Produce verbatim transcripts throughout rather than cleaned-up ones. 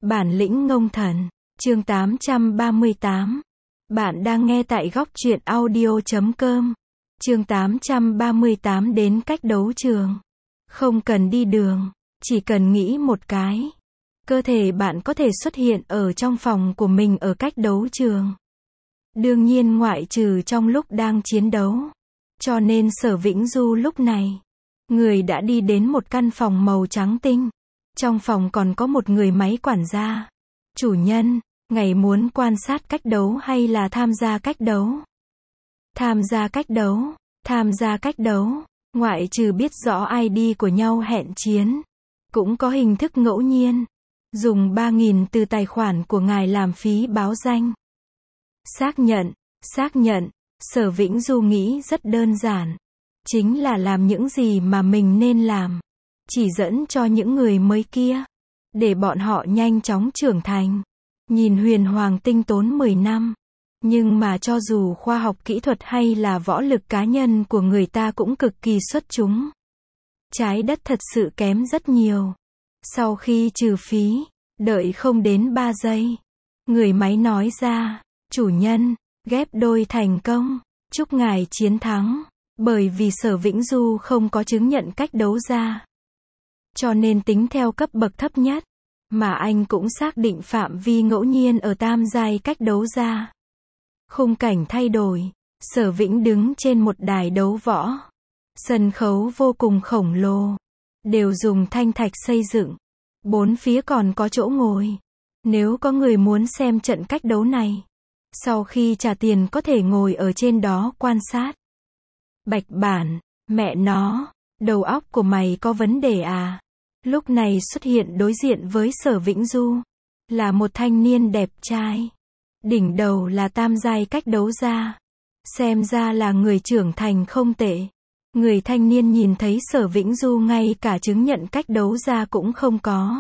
Bản lĩnh ngông thần, chương tám trăm ba mươi tám. Bạn đang nghe tại góc truyện audio chấm com. Chương tám trăm ba mươi tám đến cách đấu trường. Không cần đi đường, chỉ cần nghĩ một cái. Cơ thể bạn có thể xuất hiện ở trong phòng của mình ở cách đấu trường. Đương nhiên ngoại trừ trong lúc đang chiến đấu. Cho nên Sở Vĩnh Du lúc này, người đã đi đến một căn phòng màu trắng tinh. Trong phòng còn có một người máy quản gia. Chủ nhân, ngài muốn quan sát cách đấu hay là tham gia cách đấu? Tham gia cách đấu, tham gia cách đấu, ngoại trừ biết rõ i đê của nhau hẹn chiến. Cũng có hình thức ngẫu nhiên. Dùng ba nghìn từ tài khoản của ngài làm phí báo danh. Xác nhận, xác nhận, Sở Vĩnh Du nghĩ rất đơn giản. Chính là làm những gì mà mình nên làm. Chỉ dẫn cho những người mới kia. Để bọn họ nhanh chóng trưởng thành. Nhìn huyền hoàng tinh tốn mười năm. Nhưng mà cho dù khoa học kỹ thuật hay là võ lực cá nhân của người ta cũng cực kỳ xuất chúng. Trái đất thật sự kém rất nhiều. Sau khi trừ phí, đợi không đến ba giây. Người máy nói ra, chủ nhân, ghép đôi thành công. Chúc ngài chiến thắng. Bởi vì Sở Vĩnh Du không có chứng nhận cách đấu ra. Cho nên tính theo cấp bậc thấp nhất. Mà anh cũng xác định phạm vi ngẫu nhiên ở tam giai cách đấu ra. Khung cảnh thay đổi. Sở Vĩnh đứng trên một đài đấu võ. Sân khấu vô cùng khổng lồ. Đều dùng thanh thạch xây dựng. Bốn phía còn có chỗ ngồi. Nếu có người muốn xem trận cách đấu này. Sau khi trả tiền có thể ngồi ở trên đó quan sát. Bạch Bản, mẹ nó, đầu óc của mày có vấn đề à? Lúc này xuất hiện đối diện với Sở Vĩnh Du. Là một thanh niên đẹp trai. Đỉnh đầu là tam giai cách đấu ra. Xem ra là người trưởng thành không tệ. Người thanh niên nhìn thấy Sở Vĩnh Du ngay cả chứng nhận cách đấu ra cũng không có.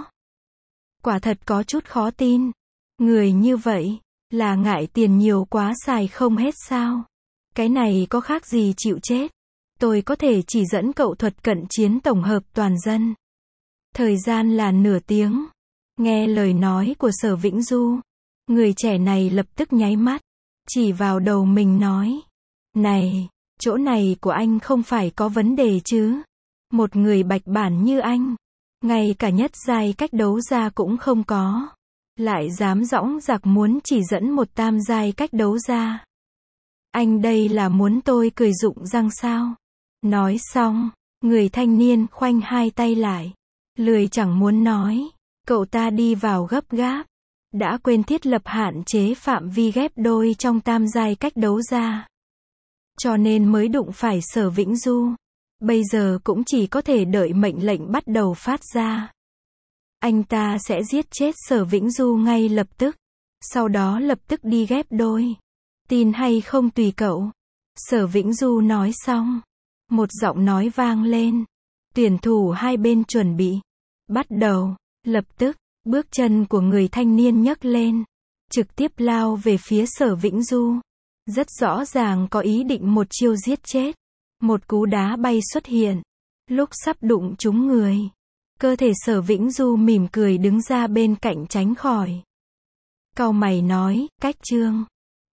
Quả thật có chút khó tin. Người như vậy, là ngại tiền nhiều quá xài không hết sao? Cái này có khác gì chịu chết. Tôi có thể chỉ dẫn cậu thuật cận chiến tổng hợp toàn dân. Thời gian là nửa tiếng. Nghe lời nói của Sở Vĩnh Du. Người trẻ này lập tức nháy mắt. Chỉ vào đầu mình nói. Này, chỗ này của anh không phải có vấn đề chứ. Một người bạch bản như anh. Ngay cả nhất giai cách đấu ra cũng không có. Lại dám dõng dạc muốn chỉ dẫn một tam giai cách đấu ra. Anh đây là muốn tôi cười rụng răng sao? Nói xong, người thanh niên khoanh hai tay lại. Lười chẳng muốn nói. Cậu ta đi vào gấp gáp. Đã quên thiết lập hạn chế phạm vi ghép đôi trong tam giai cách đấu ra. Cho nên mới đụng phải Sở Vĩnh Du. Bây giờ cũng chỉ có thể đợi mệnh lệnh bắt đầu phát ra. Anh ta sẽ giết chết Sở Vĩnh Du ngay lập tức. Sau đó lập tức đi ghép đôi. Tin hay không tùy cậu. Sở Vĩnh Du nói xong. Một giọng nói vang lên. Tuyển thủ hai bên chuẩn bị. Bắt đầu. Lập tức, bước chân của người thanh niên nhấc lên. Trực tiếp lao về phía Sở Vĩnh Du. Rất rõ ràng có ý định một chiêu giết chết. Một cú đá bay xuất hiện. Lúc sắp đụng trúng người. Cơ thể Sở Vĩnh Du mỉm cười đứng ra bên cạnh tránh khỏi. Cau mày nói, cách chương.